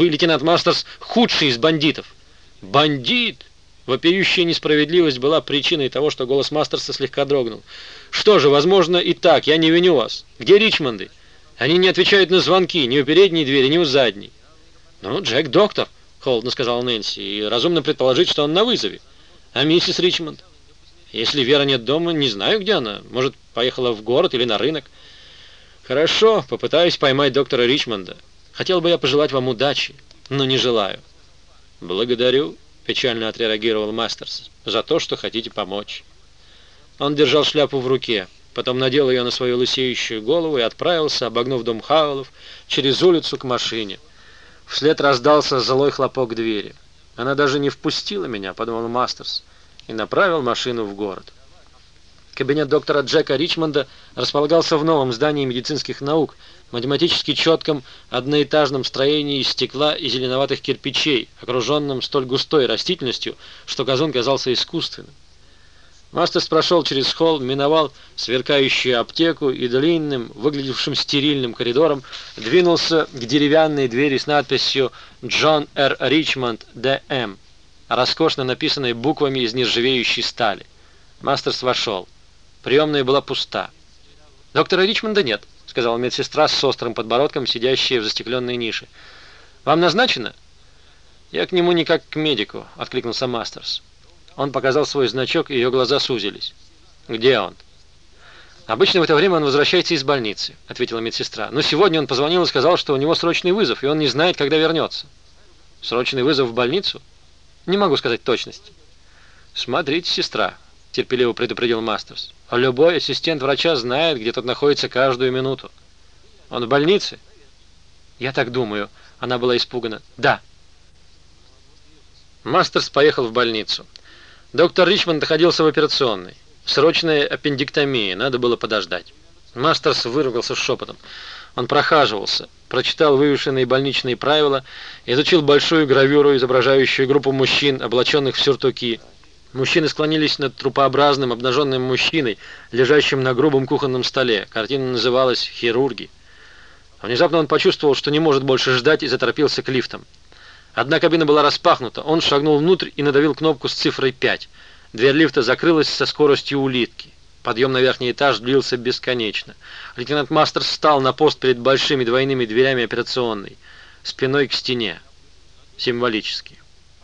Вы, лейтенант Мастерс, худший из бандитов». «Бандит!» Вопиющая несправедливость была причиной того, что голос Мастерса слегка дрогнул. «Что же, возможно и так, я не виню вас. Где Ричмонды? Они не отвечают на звонки ни у передней двери, ни у задней». «Ну, Джек доктор», — холодно сказал Нэнси, — «и разумно предположить, что он на вызове. А миссис Ричмонд? Если Вера нет дома, не знаю, где она. Может, поехала в город или на рынок». «Хорошо, попытаюсь поймать доктора Ричмонда. Хотел бы я пожелать вам удачи, но не желаю». «Благодарю», — печально отреагировал Мастерс, — «за то, что хотите помочь». Он держал шляпу в руке, потом надел ее на свою лысеющую голову и отправился, обогнув дом Хауэллов, через улицу к машине. Вслед раздался злой хлопок двери. «Она даже не впустила меня», — подумал Мастерс, и направил машину в город. Кабинет доктора Джека Ричмонда располагался в новом здании медицинских наук, математически четком одноэтажном строении из стекла и зеленоватых кирпичей, окруженном столь густой растительностью, что газон казался искусственным. Мастерс прошел через холл, миновал сверкающую аптеку и длинным, выглядевшим стерильным коридором двинулся к деревянной двери с надписью «Джон Р. Ричмонд, Д.М», роскошно написанной буквами из нержавеющей стали. Мастерс вошел. Приемная была пуста. «Доктора Ричмонда нет», — сказала медсестра с острым подбородком, сидящая в застекленной нише. «Вам назначено?» «Я к нему не как к медику», — откликнулся Мастерс. Он показал свой значок, и ее глаза сузились. «Где он?» «Обычно в это время он возвращается из больницы», — ответила медсестра. «Но сегодня он позвонил и сказал, что у него срочный вызов, и он не знает, когда вернется». «Срочный вызов в больницу?» «Не могу сказать точности». «Смотрите, сестра», — терпеливо предупредил Мастерс. «Любой ассистент врача знает, где тот находится каждую минуту». «Он в больнице?» «Я так думаю». Она была испугана. «Да». Мастерс поехал в больницу. Доктор Ричмонд находился в операционной. Срочная аппендиктомия, надо было подождать. Мастерс выругался шепотом. Он прохаживался, прочитал вывешенные больничные правила, изучил большую гравюру, изображающую группу мужчин, облаченных в сюртуки. Мужчины склонились над трупообразным обнаженным мужчиной, лежащим на грубом кухонном столе. Картина называлась «Хирурги». Внезапно он почувствовал, что не может больше ждать, и заторопился к лифтам. Одна кабина была распахнута, он шагнул внутрь и надавил кнопку с цифрой 5. Дверь лифта закрылась со скоростью улитки. Подъем на верхний этаж длился бесконечно. Лейтенант Мастерс встал на пост перед большими двойными дверями операционной, спиной к стене. Символически.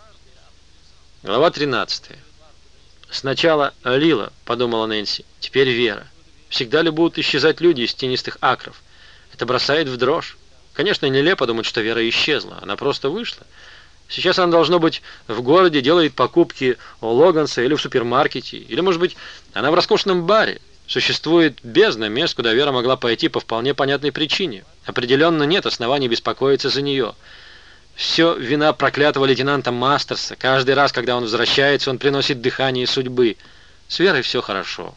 Глава 13. «Сначала Лила», — подумала Нэнси, — «теперь Вера. Всегда ли будут исчезать люди из тенистых акров? Это бросает в дрожь. Конечно, нелепо думать, что Вера исчезла. Она просто вышла. Сейчас она, должно быть, в городе делает покупки у Логанса или в супермаркете. Или, может быть, она в роскошном баре. Существует бездна мест, куда Вера могла пойти по вполне понятной причине. Определенно нет оснований беспокоиться за нее. Все вина проклятого лейтенанта Мастерса. Каждый раз, когда он возвращается, он приносит дыхание судьбы. С Верой все хорошо».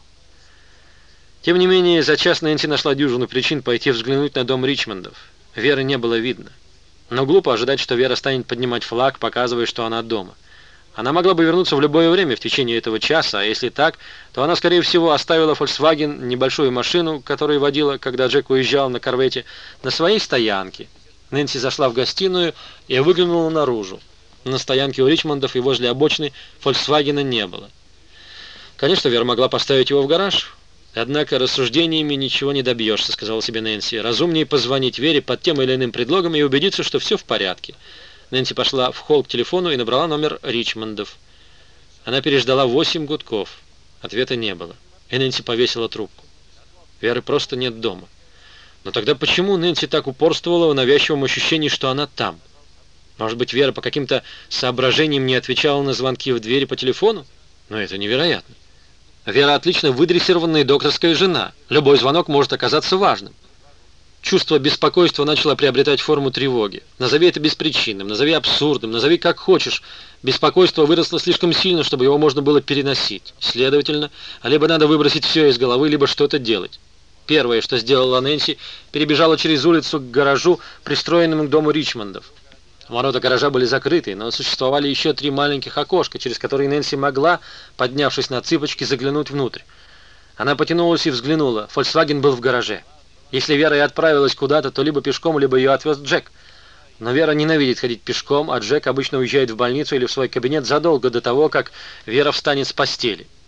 Тем не менее, за час Нэнси нашла дюжину причин пойти взглянуть на дом Ричмондов. Веры не было видно. Но глупо ожидать, что Вера станет поднимать флаг, показывая, что она дома. Она могла бы вернуться в любое время в течение этого часа, а если так, то она, скорее всего, оставила Volkswagen, небольшую машину, которую водила, когда Джек уезжал на корвете, на своей стоянке. Нэнси зашла в гостиную и выглянула наружу. На стоянке у Ричмондов и возле обочины Volkswagen не было. Конечно, Вера могла поставить его в гараж. «Однако рассуждениями ничего не добьешься», — сказала себе Нэнси. «Разумнее позвонить Вере под тем или иным предлогом и убедиться, что все в порядке». Нэнси пошла в холл к телефону и набрала номер Ричмондов. Она переждала 8 гудков. Ответа не было. И Нэнси повесила трубку. Веры просто нет дома. Но тогда почему Нэнси так упорствовала в навязчивом ощущении, что она там? Может быть, Вера по каким-то соображениям не отвечала на звонки в двери по телефону? Но это невероятно. Вера отлично выдрессированная докторская жена. Любой звонок может оказаться важным. Чувство беспокойства начало приобретать форму тревоги. Назови это беспричинным, назови абсурдным, назови как хочешь. Беспокойство выросло слишком сильно, чтобы его можно было переносить. Следовательно, либо надо выбросить все из головы, либо что-то делать. Первое, что сделала Нэнси, перебежала через улицу к гаражу, пристроенному к дому Ричмондов. Ворота гаража были закрыты, но существовали еще 3 маленьких окошка, через которые Нэнси могла, поднявшись на цыпочки, заглянуть внутрь. Она потянулась и взглянула. Volkswagen был в гараже. Если Вера и отправилась куда-то, то либо пешком, либо ее отвез Джек. Но Вера ненавидит ходить пешком, а Джек обычно уезжает в больницу или в свой кабинет задолго до того, как Вера встанет с постели.